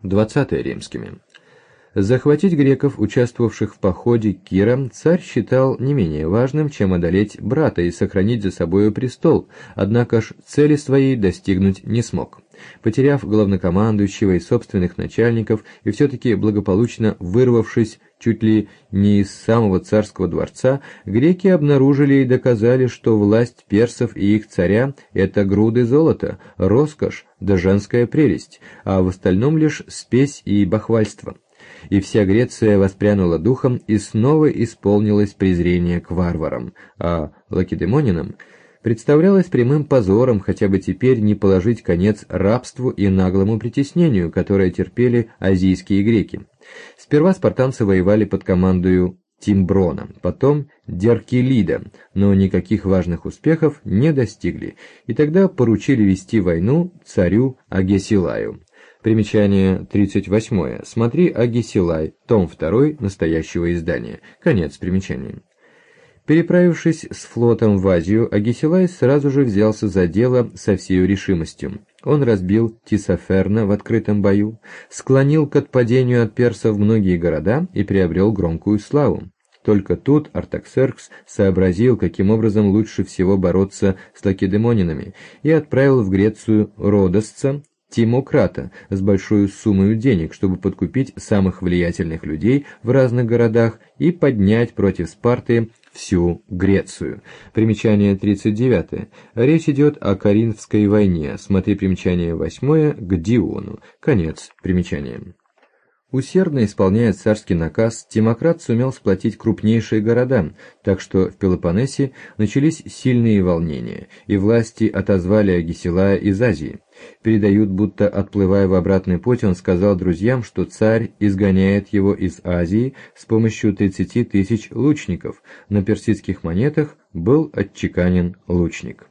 20 римскими. Захватить греков, участвовавших в походе Кира, царь считал не менее важным, чем одолеть брата и сохранить за собою престол, однако ж цели своей достигнуть не смог. Потеряв главнокомандующего и собственных начальников, и все-таки благополучно вырвавшись чуть ли не из самого царского дворца, греки обнаружили и доказали, что власть персов и их царя – это груды золота, роскошь да женская прелесть, а в остальном лишь спесь и бахвальство. И вся Греция воспрянула духом и снова исполнилось презрение к варварам, а лакедемонянам представлялось прямым позором хотя бы теперь не положить конец рабству и наглому притеснению, которое терпели азийские греки. Сперва спартанцы воевали под командою Тимброна, потом Деркилида, но никаких важных успехов не достигли, и тогда поручили вести войну царю Агесилаю. Примечание 38. Смотри Агесилай, том 2 настоящего издания. Конец примечания. Переправившись с флотом в Азию, Агесилай сразу же взялся за дело со всею решимостью. Он разбил Тисаферна в открытом бою, склонил к отпадению от персов многие города и приобрел громкую славу. Только тут Артаксеркс сообразил, каким образом лучше всего бороться с лакедемонянами, и отправил в Грецию Родосца Тимократа с большой суммой денег, чтобы подкупить самых влиятельных людей в разных городах и поднять против Спарты всю Грецию. Примечание 39. Речь идет о Коринфской войне. Смотри примечание 8 к Диону. Конец примечания. Усердно исполняя царский наказ, Тимократ сумел сплотить крупнейшие города, так что в Пелопоннесе начались сильные волнения, и власти отозвали Агесилая из Азии. Передают, будто, отплывая в обратный путь, он сказал друзьям, что царь изгоняет его из Азии с помощью 30 000 лучников. На персидских монетах был отчеканен лучник.